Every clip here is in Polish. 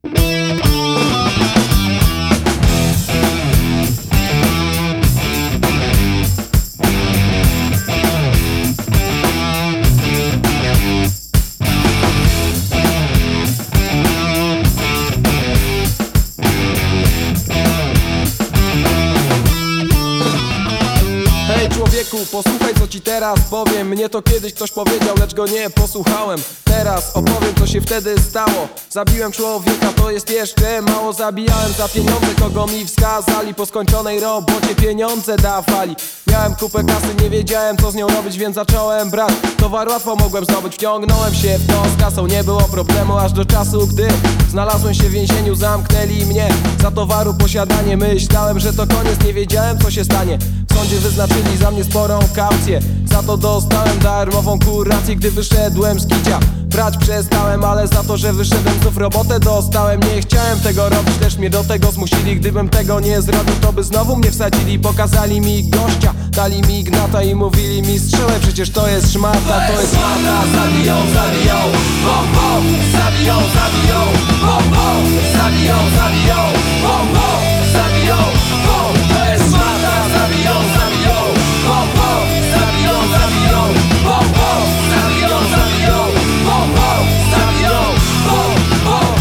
Człowieku, posłuchaj, co ci teraz powiem. Mnie to kiedyś ktoś powiedział, lecz go nie posłuchałem. Teraz opowiem, co się wtedy stało. Zabiłem człowieka, to jest jeszcze mało. Zabijałem za pieniądze, kogo mi wskazali. Po skończonej robocie pieniądze dawali. Miałem kupę kasy, nie wiedziałem, co z nią robić, więc zacząłem brać. Towar łatwo mogłem zdobyć, wciągnąłem się w to z kasą. Nie było problemu aż do czasu, gdy znalazłem się w więzieniu, zamknęli mnie za towaru posiadanie. Myślałem, że to koniec, nie wiedziałem, co się stanie. W sądzie wyznaczyli za mnie sporą kaucję. Za to dostałem darmową kurację, gdy wyszedłem z kicia. Brać przestałem, ale za to, że wyszedłem znów robotę dostałem. Nie chciałem tego robić, lecz mnie do tego zmusili. Gdybym tego nie zrobił, to by znowu mnie wsadzili. Pokazali mi gościa, dali mi gnata i mówili mi: strzelaj, przecież to jest szmata, to jest szmata. Zabiją, zabiją, bom, bom. Zabiją, zabiją, bom, bom. Zabiją, zabiją, bom, bom. Zabiją, bom, to jest szmata. Zabiją, zabiją, bom, bom. Zabiją, zabiją, bom, bom. Zabiją, zabiją, bom, bom. Zabiją, bom, bom.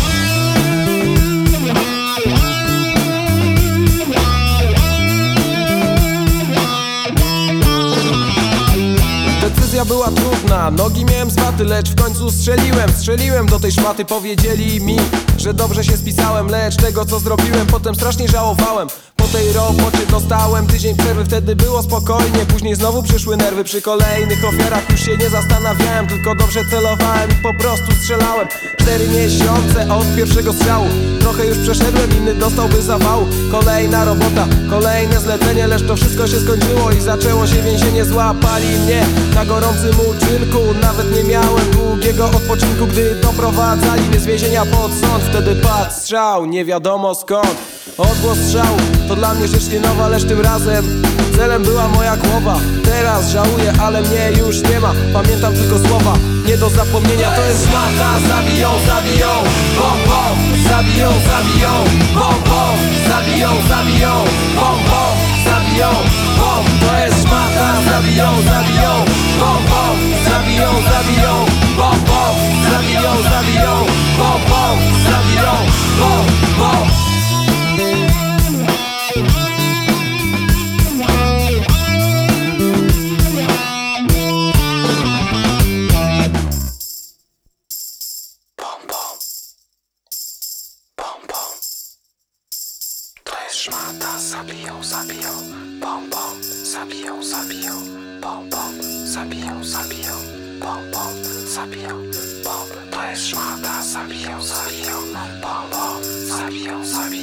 Decyzja była trudna, nogi miałem z waty, lecz w końcu strzeliłem do tej szmaty. Powiedzieli mi, że dobrze się spisałem, lecz tego, co zrobiłem, potem strasznie żałowałem. Po tej robocie dostałem tydzień przerwy, wtedy było spokojnie. Później znowu przyszły nerwy, przy kolejnych ofiarach już się nie zastanawiałem, tylko dobrze celowałem i po prostu strzelałem. 4 miesiące od pierwszego strzału, trochę już przeszedłem, inny dostałby zawału. Kolejna robota, kolejne zlecenie, lecz to wszystko się skończyło i zaczęło się więzienie. Złapali mnie na gorącym uczynku, nawet nie miałem długiego odpoczynku. Gdy doprowadzali mnie z więzienia pod sąd, wtedy padł strzał, nie wiadomo skąd. Odgłos strzału to dla mnie rzecz nie nowa, lecz tym razem celem była moja głowa. Teraz żałuję, ale mnie już nie ma. Pamiętam tylko słowa, nie do zapomnienia, to jest szmata. Zabiją, zabiją, bom, bom. Zabiją, zabiją, bom, bom. Zabiją, zabiją, bom, bom. Zabiją, bom, to jest szmata. Zabiją, zabiją, bom, bom. Zabiją, zabiją, bom, bom. Zabiją, zabiją, bom, bom. Zabiją, bom, bom. Szmata, zabiją, zabiją, bom, bom. Zabiją, zabiją, bom, bom. Zabiją, zabiją, bom, bom. Zabiją, bom. To jest szmata, zabiją, zabiją, bom, bom. Zabiją, zabiją.